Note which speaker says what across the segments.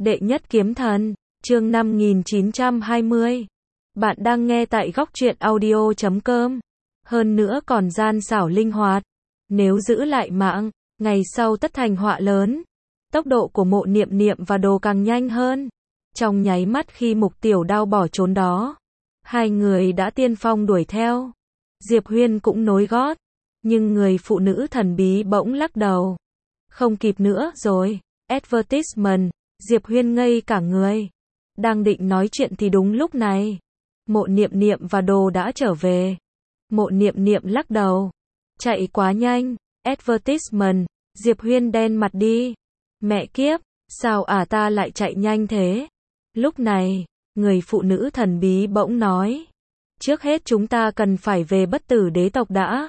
Speaker 1: Đệ nhất kiếm thần, chương 5920. Bạn đang nghe tại góc truyện audio.com. Hơn nữa còn gian xảo linh hoạt. Nếu giữ lại mạng, ngày sau tất thành họa lớn. Tốc độ của Mộ Niệm Niệm và Đồ càng nhanh hơn. Trong nháy mắt khi Mục Tiểu Đao bỏ trốn đó, hai người đã tiên phong đuổi theo. Diệp Huyên cũng nối gót, nhưng người phụ nữ thần bí bỗng lắc đầu. Không kịp nữa rồi. Advertisement. Diệp Huyên ngây cả người. Đang định nói chuyện thì đúng lúc này, Mộ Niệm Niệm và Đồ đã trở về. Mộ Niệm Niệm lắc đầu. Chạy quá nhanh. Advertisement. Diệp Huyên đen mặt đi. Mẹ kiếp, sao ta lại chạy nhanh thế? Lúc này, người phụ nữ thần bí bỗng nói. Trước hết chúng ta cần phải về Bất Tử Đế tộc đã.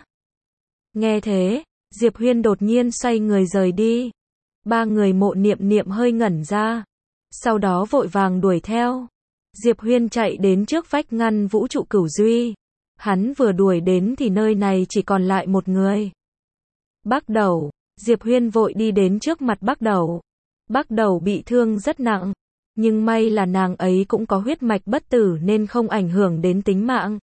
Speaker 1: Nghe thế, Diệp Huyên đột nhiên xoay người rời đi. Ba người Mộ Niệm Niệm hơi ngẩn ra, sau đó vội vàng đuổi theo. Diệp Huyên chạy đến trước vách ngăn vũ trụ cửu duy. Hắn vừa đuổi đến thì nơi này chỉ còn lại một người. Bắc Đầu. Diệp Huyên vội đi đến trước mặt Bắc Đầu. Bắc Đầu bị thương rất nặng, nhưng may là nàng ấy cũng có huyết mạch bất tử nên không ảnh hưởng đến tính mạng.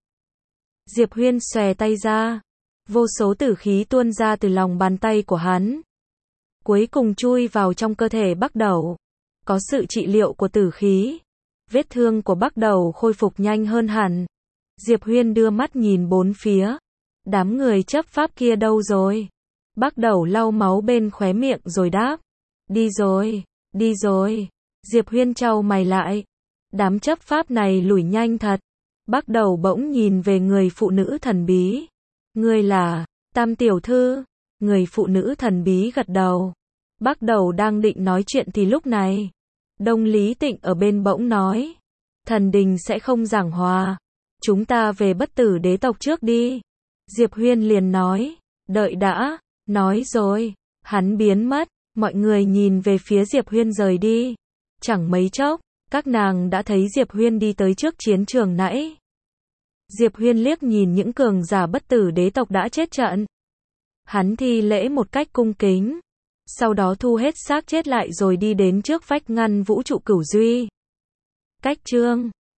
Speaker 1: Diệp Huyên xòe tay ra, vô số tử khí tuôn ra từ lòng bàn tay của hắn, cuối cùng chui vào trong cơ thể Bắc Đầu. Có sự trị liệu của tử khí, vết thương của Bắc Đầu khôi phục nhanh hơn hẳn. Diệp Huyên đưa mắt nhìn bốn phía. Đám người chấp pháp kia đâu rồi? Bắc Đầu lau máu bên khóe miệng rồi đáp. Đi rồi, đi rồi. Diệp Huyên chau mày lại. Đám chấp pháp này lủi nhanh thật. Bắc Đầu bỗng nhìn về người phụ nữ thần bí. Ngươi là Tam tiểu thư? Người phụ nữ thần bí gật đầu. Bắc Đầu đang định nói chuyện thì lúc này, Đông Lý Tịnh ở bên bỗng nói. Thần đình sẽ không giảng hòa. Chúng ta về Bất Tử Đế tộc trước đi. Diệp Huyên liền nói. Đợi đã. Nói rồi, hắn biến mất. Mọi người nhìn về phía Diệp Huyên rời đi. Chẳng mấy chốc, các nàng đã thấy Diệp Huyên đi tới trước chiến trường nãy. Diệp Huyên liếc nhìn những cường giả Bất Tử Đế tộc đã chết trận. Hắn thi lễ một cách cung kính, sau đó thu hết xác chết lại rồi đi đến trước vách ngăn vũ trụ cửu duy. Cách chương